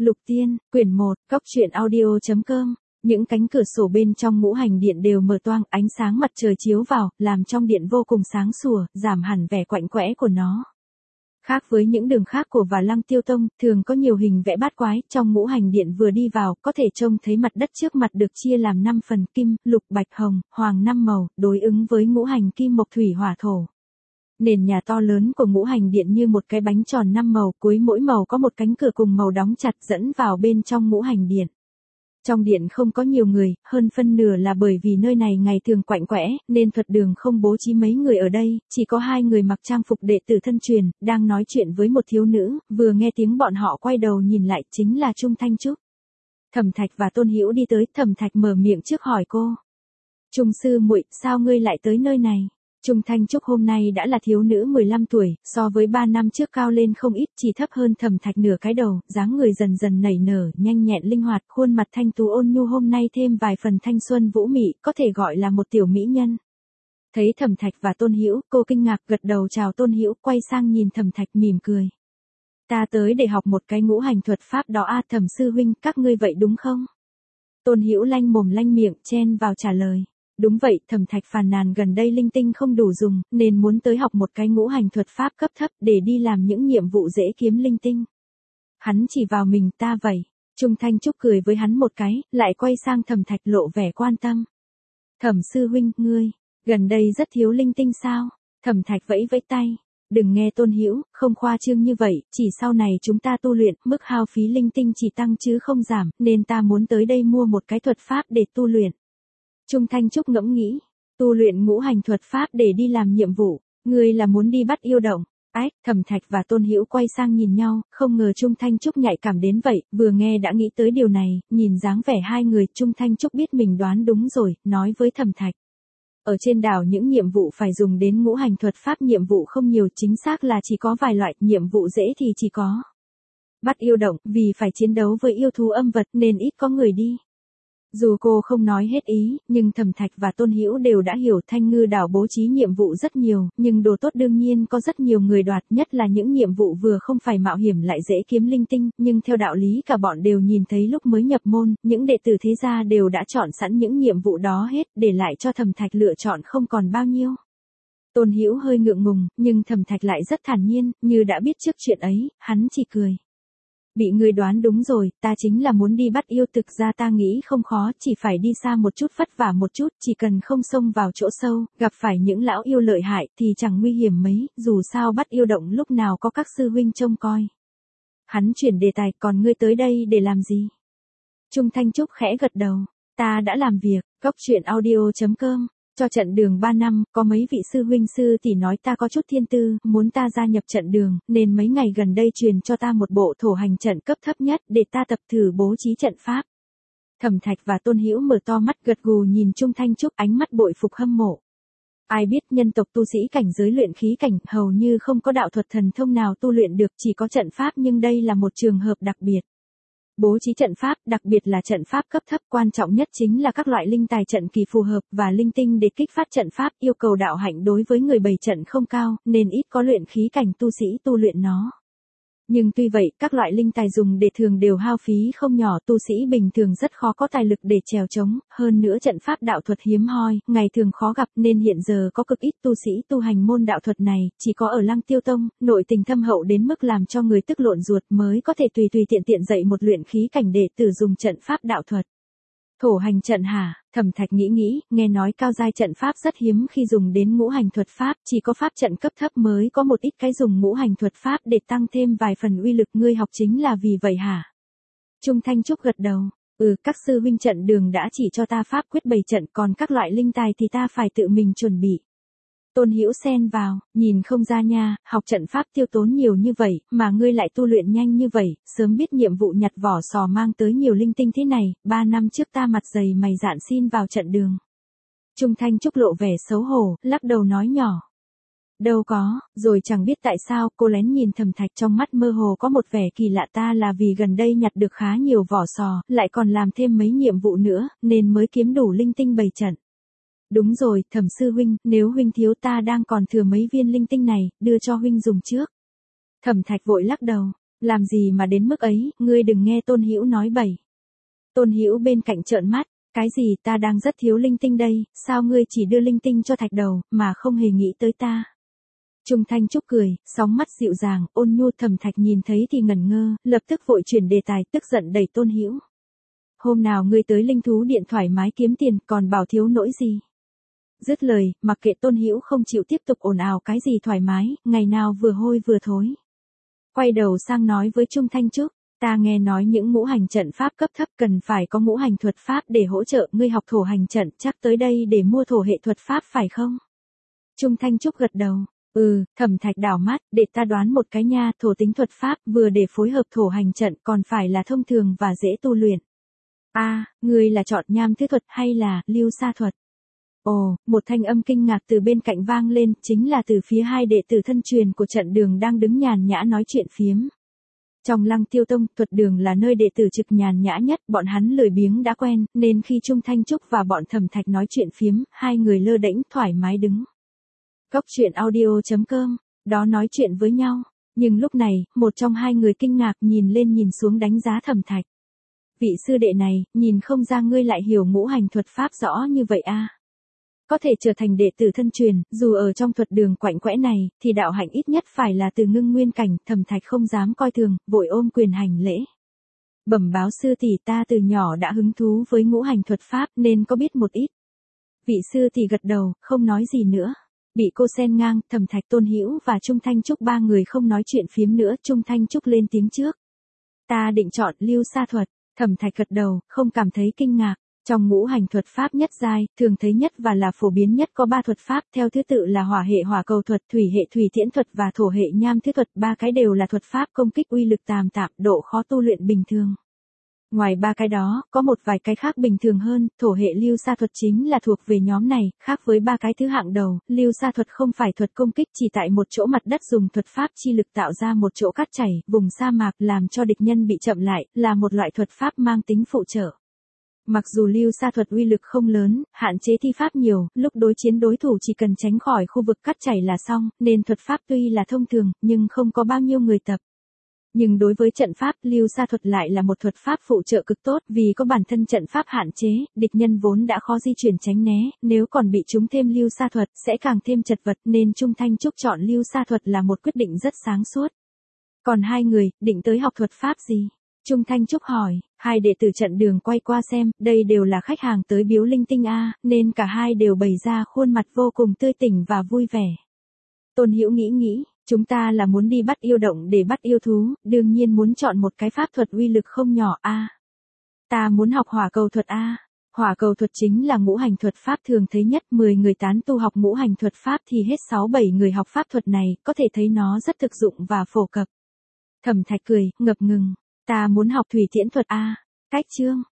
Lục Tiên, quyển 1, Cóc truyện audio.com. Những cánh cửa sổ bên trong ngũ hành điện đều mở toang, ánh sáng mặt trời chiếu vào, làm trong điện vô cùng sáng sủa, giảm hẳn vẻ quạnh quẽ của nó. Khác với những đường khác của Và Lăng Tiêu Tông, thường có nhiều hình vẽ bát quái, trong ngũ hành điện vừa đi vào, có thể trông thấy mặt đất trước mặt được chia làm 5 phần: kim, lục, bạch, hồng, hoàng 5 màu, đối ứng với ngũ hành kim mộc thủy hỏa thổ. Nền nhà to lớn của ngũ hành điện như một cái bánh tròn 5 màu, cuối mỗi màu có một cánh cửa cùng màu đóng chặt dẫn vào bên trong ngũ hành điện. Trong điện không có nhiều người, hơn phân nửa là bởi vì nơi này ngày thường quạnh quẽ, nên thuật đường không bố trí mấy người ở đây, chỉ có 2 người mặc trang phục đệ tử thân truyền, đang nói chuyện với một thiếu nữ, vừa nghe tiếng bọn họ quay đầu nhìn lại chính là Trung Thanh Trúc. Thẩm Thạch và Tôn Hữu đi tới, Thẩm Thạch mở miệng trước hỏi cô. Trung sư muội, sao ngươi lại tới nơi này? Trung Thanh Trúc hôm nay đã là thiếu nữ 15 tuổi, so với 3 năm trước cao lên không ít, chỉ thấp hơn Thẩm Thạch nửa cái đầu, dáng người dần dần nảy nở, nhanh nhẹn linh hoạt, khuôn mặt thanh tú ôn nhu hôm nay thêm vài phần thanh xuân vũ mị, có thể gọi là một tiểu mỹ nhân. Thấy Thẩm Thạch và Tôn Hữu, cô kinh ngạc gật đầu chào Tôn Hữu, quay sang nhìn Thẩm Thạch mỉm cười. Ta tới để học một cái ngũ hành thuật pháp đó à, Thẩm sư huynh, các ngươi vậy đúng không? Tôn Hữu lanh mồm lanh miệng chen vào trả lời. Đúng vậy, Thẩm Thạch phàn nàn gần đây linh tinh không đủ dùng, nên muốn tới học một cái ngũ hành thuật pháp cấp thấp để đi làm những nhiệm vụ dễ kiếm linh tinh. Hắn chỉ vào mình, ta vậy. Trung Thanh Trúc cười với hắn một cái, lại quay sang Thẩm Thạch lộ vẻ quan tâm. Thẩm sư huynh, ngươi, gần đây rất thiếu linh tinh sao? Thẩm Thạch vẫy vẫy tay. Đừng nghe Tôn Hữu, không khoa trương như vậy, chỉ sau này chúng ta tu luyện, mức hao phí linh tinh chỉ tăng chứ không giảm, nên ta muốn tới đây mua một cái thuật pháp để tu luyện. Trung Thanh Trúc ngẫm nghĩ, tu luyện ngũ hành thuật pháp để đi làm nhiệm vụ, ngươi là muốn đi bắt yêu động. Ách, Thẩm Thạch và Tôn Hữu quay sang nhìn nhau, không ngờ Trung Thanh Trúc nhạy cảm đến vậy, vừa nghe đã nghĩ tới điều này, nhìn dáng vẻ hai người, Trung Thanh Trúc biết mình đoán đúng rồi, nói với Thẩm Thạch. Ở trên đảo những nhiệm vụ phải dùng đến ngũ hành thuật pháp nhiệm vụ không nhiều, chính xác là chỉ có vài loại, nhiệm vụ dễ thì chỉ có bắt yêu động, vì phải chiến đấu với yêu thú âm vật nên ít có người đi. Dù cô không nói hết ý, nhưng Thẩm Thạch và Tôn Hữu đều đã hiểu Thanh Ngư đảo bố trí nhiệm vụ rất nhiều, nhưng đồ tốt đương nhiên có rất nhiều người đoạt, nhất là những nhiệm vụ vừa không phải mạo hiểm lại dễ kiếm linh tinh, nhưng theo đạo lý cả bọn đều nhìn thấy lúc mới nhập môn, những đệ tử thế gia đều đã chọn sẵn những nhiệm vụ đó hết, để lại cho Thẩm Thạch lựa chọn không còn bao nhiêu. Tôn Hữu hơi ngượng ngùng, nhưng Thẩm Thạch lại rất thản nhiên, như đã biết trước chuyện ấy, hắn chỉ cười. Bị người đoán đúng rồi, ta chính là muốn đi bắt yêu, thực ra ta nghĩ không khó, chỉ phải đi xa một chút vất vả một chút, chỉ cần không xông vào chỗ sâu, gặp phải những lão yêu lợi hại thì chẳng nguy hiểm mấy, dù sao bắt yêu động lúc nào có các sư huynh trông coi. Hắn chuyển đề tài, còn ngươi tới đây để làm gì? Trung Thanh Trúc khẽ gật đầu, ta đã làm việc, Cóc truyện audio.com. Cho trận đường 3 năm, có mấy vị sư huynh sư tỷ nói ta có chút thiên tư, muốn ta gia nhập trận đường, nên mấy ngày gần đây truyền cho ta một bộ thổ hành trận cấp thấp nhất để ta tập thử bố trí trận pháp. Thẩm Thạch và Tôn Hữu mở to mắt gật gù nhìn Trung Thanh Trúc, ánh mắt bội phục hâm mộ. Ai biết nhân tộc tu sĩ cảnh giới luyện khí cảnh hầu như không có đạo thuật thần thông nào tu luyện được, chỉ có trận pháp, nhưng đây là một trường hợp đặc biệt. Bố trí trận pháp, đặc biệt là trận pháp cấp thấp, quan trọng nhất chính là các loại linh tài trận kỳ phù hợp và linh tinh để kích phát trận pháp, yêu cầu đạo hạnh đối với người bày trận không cao, nên ít có luyện khí cảnh tu sĩ tu luyện nó. Nhưng tuy vậy, các loại linh tài dùng để thường đều hao phí không nhỏ, tu sĩ bình thường rất khó có tài lực để trèo trống, hơn nữa trận pháp đạo thuật hiếm hoi, ngày thường khó gặp, nên hiện giờ có cực ít tu sĩ tu hành môn đạo thuật này, chỉ có ở Lăng Tiêu Tông, nội tình thâm hậu đến mức làm cho người tức lộn ruột mới có thể tùy tiện dạy một luyện khí cảnh đệ tử dùng trận pháp đạo thuật. Thổ hành trận hả? Thẩm Thạch nghĩ, nghe nói cao giai trận pháp rất hiếm khi dùng đến ngũ hành thuật pháp, chỉ có pháp trận cấp thấp mới có một ít cái dùng ngũ hành thuật pháp để tăng thêm vài phần uy lực, ngươi học chính là vì vậy hả? Trung Thanh Trúc gật đầu, các sư huynh trận đường đã chỉ cho ta pháp quyết bày trận, còn các loại linh tài thì ta phải tự mình chuẩn bị. Tôn Hữu xen vào, nhìn không ra nha, học trận pháp tiêu tốn nhiều như vậy, mà ngươi lại tu luyện nhanh như vậy, sớm biết nhiệm vụ nhặt vỏ sò mang tới nhiều linh tinh thế này, 3 năm trước ta mặt dày mày dạn xin vào trận đường. Trung Thanh Trúc lộ vẻ xấu hổ, lắc đầu nói nhỏ. Đâu có, rồi chẳng biết tại sao, cô lén nhìn Thẩm Thạch, trong mắt mơ hồ có một vẻ kỳ lạ, ta là vì gần đây nhặt được khá nhiều vỏ sò, lại còn làm thêm mấy nhiệm vụ nữa, nên mới kiếm đủ linh tinh bày trận. Đúng rồi, Thẩm sư huynh, nếu huynh thiếu ta đang còn thừa mấy viên linh tinh này, đưa cho huynh dùng trước. Thẩm Thạch vội lắc đầu, Làm gì mà đến mức ấy, ngươi đừng nghe Tôn Hữu nói bậy. Tôn Hữu bên cạnh trợn mắt, cái gì ta đang rất thiếu linh tinh đây, sao ngươi chỉ đưa linh tinh cho Thạch Đầu, mà không hề nghĩ tới ta. Trung Thanh Trúc cười, sóng mắt dịu dàng, ôn nhu. Thẩm Thạch nhìn thấy thì ngẩn ngơ, lập tức vội chuyển đề tài, tức giận đẩy Tôn Hữu. Hôm nào ngươi tới linh thú điện thoải mái kiếm tiền, còn bảo thiếu nỗi gì. Dứt lời, mặc kệ Tôn Hữu không chịu tiếp tục ồn ào cái gì thoải mái, ngày nào vừa hôi vừa thối. Quay đầu sang nói với Trung Thanh Trúc, ta nghe nói những ngũ hành trận pháp cấp thấp cần phải có ngũ hành thuật pháp để hỗ trợ, ngươi học thổ hành trận chắc tới đây để mua thổ hệ thuật pháp phải không? Trung Thanh Trúc gật đầu, Thẩm Thạch đảo mắt, để ta đoán một cái nha, thổ tính thuật pháp vừa để phối hợp thổ hành trận còn phải là thông thường và dễ tu luyện. Ngươi là chọn nham thứ thuật hay là lưu sa thuật? Ồ, một thanh âm kinh ngạc từ bên cạnh vang lên, chính là từ phía hai đệ tử thân truyền của trận đường đang đứng nhàn nhã nói chuyện phiếm. Trong Lăng Tiêu Tông, thuật đường là nơi đệ tử trực nhàn nhã nhất, bọn hắn lười biếng đã quen, nên khi Trung Thanh Trúc và bọn Thẩm Thạch nói chuyện phiếm, hai người lơ đễnh thoải mái đứng. Góc truyện audio.com, đó nói chuyện với nhau. Nhưng lúc này, một trong hai người kinh ngạc nhìn lên nhìn xuống đánh giá Thẩm Thạch. Vị sư đệ này, nhìn không ra ngươi lại hiểu ngũ hành thuật pháp rõ như vậy a. Có thể trở thành đệ tử thân truyền, dù ở trong thuật đường quạnh quẽ này, thì đạo hạnh ít nhất phải là từ ngưng nguyên cảnh. Thẩm Thạch không dám coi thường, vội ôm quyền hành lễ. Bẩm báo sư tỷ, ta từ nhỏ đã hứng thú với ngũ hành thuật pháp nên có biết một ít. Vị sư tỷ gật đầu, không nói gì nữa. Bị cô xen ngang, Thẩm Thạch, Tôn Hữu và Trung Thanh Trúc ba người không nói chuyện phiếm nữa. Trung Thanh Trúc lên tiếng trước. Ta định chọn lưu sa thuật. Thẩm Thạch gật đầu, không cảm thấy kinh ngạc. Trong ngũ hành thuật pháp nhất giai, thường thấy nhất và là phổ biến nhất có 3 thuật pháp, theo thứ tự là hỏa hệ hỏa cầu thuật, thủy hệ thủy tiễn thuật và thổ hệ nham thứ thuật. 3 cái đều là thuật pháp công kích uy lực tạm, độ khó tu luyện bình thường. Ngoài 3 cái đó, có một vài cái khác bình thường hơn. Thổ hệ lưu sa thuật chính là thuộc về nhóm này, khác với 3 cái thứ hạng đầu. Lưu sa thuật không phải thuật công kích, chỉ tại một chỗ mặt đất dùng thuật pháp chi lực tạo ra một chỗ cát chảy, vùng sa mạc, làm cho địch nhân bị chậm lại, là một loại thuật pháp mang tính phụ trợ. Mặc dù lưu sa thuật uy lực không lớn, hạn chế thi pháp nhiều, lúc đối chiến đối thủ chỉ cần tránh khỏi khu vực cát chảy là xong, nên thuật pháp tuy là thông thường, nhưng không có bao nhiêu người tập. Nhưng đối với trận pháp, lưu sa thuật lại là một thuật pháp phụ trợ cực tốt, vì có bản thân trận pháp hạn chế, địch nhân vốn đã khó di chuyển tránh né, nếu còn bị trúng thêm lưu sa thuật, sẽ càng thêm chật vật, nên Trung Thanh Trúc chọn lưu sa thuật là một quyết định rất sáng suốt. Còn hai người, định tới học thuật pháp gì? Trung Thanh Trúc hỏi, hai đệ tử trận đường quay qua xem, đây đều là khách hàng tới biếu linh tinh nên cả hai đều bày ra khuôn mặt vô cùng tươi tỉnh và vui vẻ. Tôn Hữu nghĩ, chúng ta là muốn đi bắt yêu động để bắt yêu thú, đương nhiên muốn chọn một cái pháp thuật uy lực không nhỏ Ta muốn học hỏa cầu thuật Hỏa cầu thuật chính là ngũ hành thuật pháp thường thấy nhất, 10 người tán tu học ngũ hành thuật pháp thì hết 6-7 người học pháp thuật này, có thể thấy nó rất thực dụng và phổ cập. Thẩm Thạch cười, ngập ngừng. Ta muốn học thủy tiễn thuật Cách chương